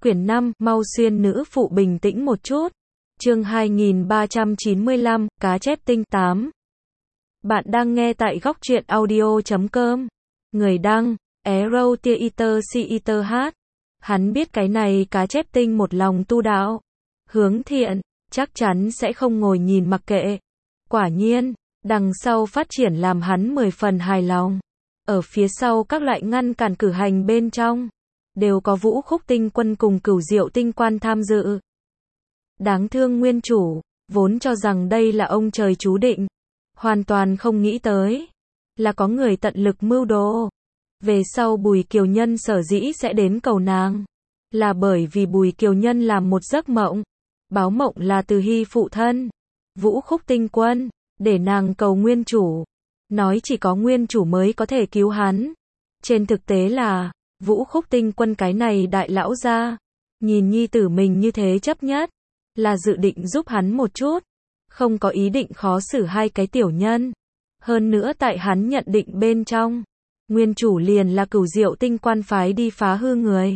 Quyển 5, mau xuyên nữ phụ bình tĩnh một chút. Chương 2395, cá chép tinh 8. Bạn đang nghe tại góc truyện audio.com. Người đăng, Arrow Theater CETH. Hắn biết cái này cá chép tinh một lòng tu đạo, hướng thiện, chắc chắn sẽ không ngồi nhìn mặc kệ. Quả nhiên, đằng sau phát triển làm hắn 10 phần hài lòng. Ở phía sau các loại ngăn cản cử hành bên trong, đều có Vũ Khúc Tinh Quân cùng Cửu Diệu Tinh Quan tham dự. Đáng thương nguyên chủ, vốn cho rằng đây là ông trời chú định, hoàn toàn không nghĩ tới là có người tận lực mưu đồ. Về sau Bùi Kiều Nhân sở dĩ sẽ đến cầu nàng, là bởi vì Bùi Kiều Nhân làm một giấc mộng, báo mộng là Từ Hy phụ thân, Vũ Khúc Tinh Quân, để nàng cầu nguyên chủ, nói chỉ có nguyên chủ mới có thể cứu hắn. Trên thực tế là, Vũ Khúc Tinh Quân cái này đại lão gia, nhìn nhi tử mình như thế chấp nhất, là dự định giúp hắn một chút, không có ý định khó xử hai cái tiểu nhân. Hơn nữa tại hắn nhận định bên trong, nguyên chủ liền là Cửu Diệu Tinh Quan phái đi phá hư người,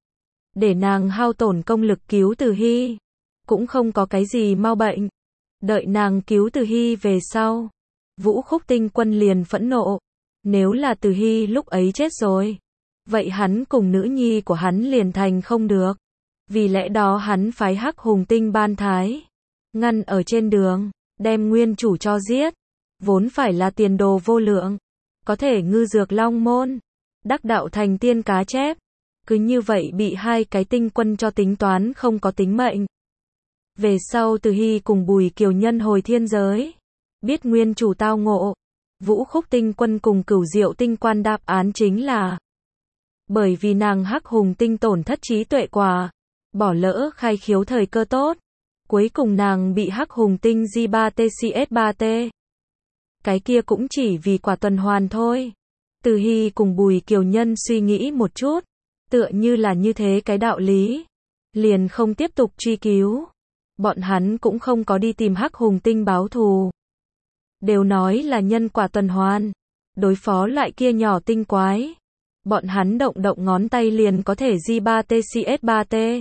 để nàng hao tổn công lực cứu Từ Hy, cũng không có cái gì mau bệnh. Đợi nàng cứu Từ Hy về sau, Vũ Khúc Tinh Quân liền phẫn nộ, nếu là Từ Hy lúc ấy chết rồi, vậy hắn cùng nữ nhi của hắn liền thành không được. Vì lẽ đó hắn phái Hắc Hùng Tinh Ban Thái, ngăn ở trên đường, đem nguyên chủ cho giết. Vốn phải là tiền đồ vô lượng, có thể ngư dược long môn, đắc đạo thành tiên cá chép, cứ như vậy bị hai cái tinh quân cho tính toán không có tính mệnh. Về sau Từ Hy cùng Bùi Kiều Nhân hồi thiên giới, biết nguyên chủ tao ngộ, Vũ Khúc Tinh Quân cùng Cửu Diệu Tinh Quan đáp án chính là bởi vì nàng Hắc Hùng Tinh tổn thất trí tuệ quả, bỏ lỡ khai khiếu thời cơ tốt, cuối cùng nàng bị Hắc Hùng Tinh J3TCS3T. Cái kia cũng chỉ vì quả tuần hoàn thôi. Từ Hy cùng Bùi Kiều Nhân suy nghĩ một chút, tựa như là như thế cái đạo lý, liền không tiếp tục truy cứu. Bọn hắn cũng không có đi tìm Hắc Hùng Tinh báo thù, đều nói là nhân quả tuần hoàn, đối phó lại kia nhỏ tinh quái, bọn hắn động động ngón tay liền có thể J3TCS3T.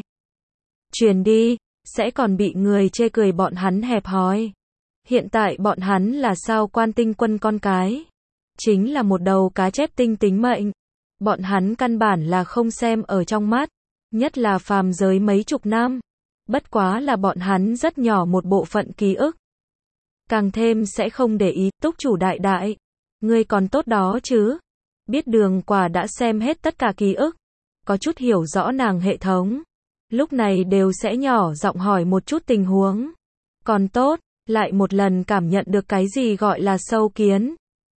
Truyền đi, sẽ còn bị người chê cười bọn hắn hẹp hòi. Hiện tại bọn hắn là Sao Quan Tinh Quân con cái, chính là một đầu cá chép tinh tính mệnh, bọn hắn căn bản là không xem ở trong mắt, nhất là phàm giới mấy chục năm, bất quá là bọn hắn rất nhỏ một bộ phận ký ức. Càng thêm sẽ không để ý. Túc chủ đại đại, ngươi còn tốt đó chứ? Biết Đường Quả đã xem hết tất cả ký ức, có chút hiểu rõ nàng hệ thống, lúc này đều sẽ nhỏ giọng hỏi một chút tình huống. Còn tốt, lại một lần cảm nhận được cái gì gọi là sâu kiến.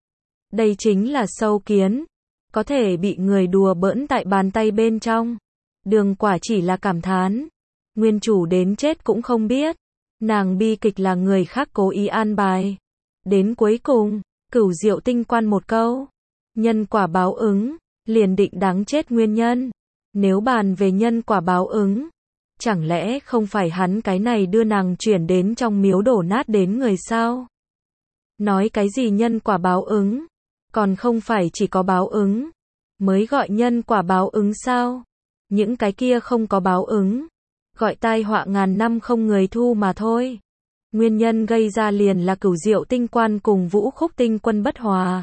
Đây chính là sâu kiến, có thể bị người đùa bỡn tại bàn tay bên trong. Đường Quả chỉ là cảm thán, nguyên chủ đến chết cũng không biết, nàng bi kịch là người khác cố ý an bài. Đến cuối cùng, Cửu Diệu Tinh Quan một câu, nhân quả báo ứng, liền định đáng chết nguyên nhân. Nếu bàn về nhân quả báo ứng, chẳng lẽ không phải hắn cái này đưa nàng chuyển đến trong miếu đổ nát đến người sao? Nói cái gì nhân quả báo ứng? Còn không phải chỉ có báo ứng mới gọi nhân quả báo ứng sao? Những cái kia không có báo ứng, gọi tai họa ngàn năm không người thu mà thôi. Nguyên nhân gây ra liền là Cửu Diệu Tinh Quan cùng Vũ Khúc Tinh Quân bất hòa,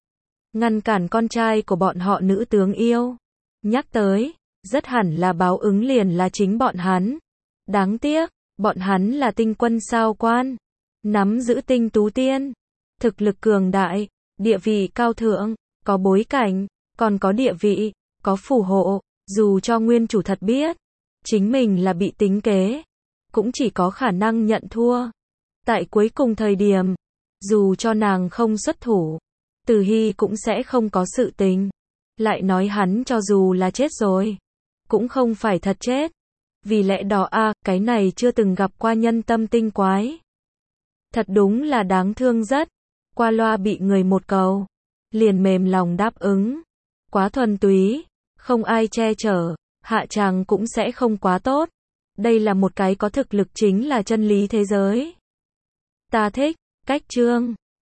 ngăn cản con trai của bọn họ nữ tướng yêu. Nhắc tới, rất hẳn là báo ứng liền là chính bọn hắn. Đáng tiếc, bọn hắn là tinh quân sao quan, nắm giữ tinh tú tiên, thực lực cường đại, địa vị cao thượng, có bối cảnh, còn có địa vị, có phù hộ. Dù cho nguyên chủ thật biết chính mình là bị tính kế, cũng chỉ có khả năng nhận thua. Tại cuối cùng thời điểm, dù cho nàng không xuất thủ, Từ Hy cũng sẽ không có sự tình. Lại nói hắn cho dù là chết rồi, cũng không phải thật chết. Vì lẽ đó cái này chưa từng gặp qua nhân tâm tinh quái, thật đúng là đáng thương rất. Qua loa bị người một cầu, liền mềm lòng đáp ứng, quá thuần túy, không ai che chở, hạ tràng cũng sẽ không quá tốt. Đây là một cái có thực lực chính là chân lý thế giới. Ta thích cách chương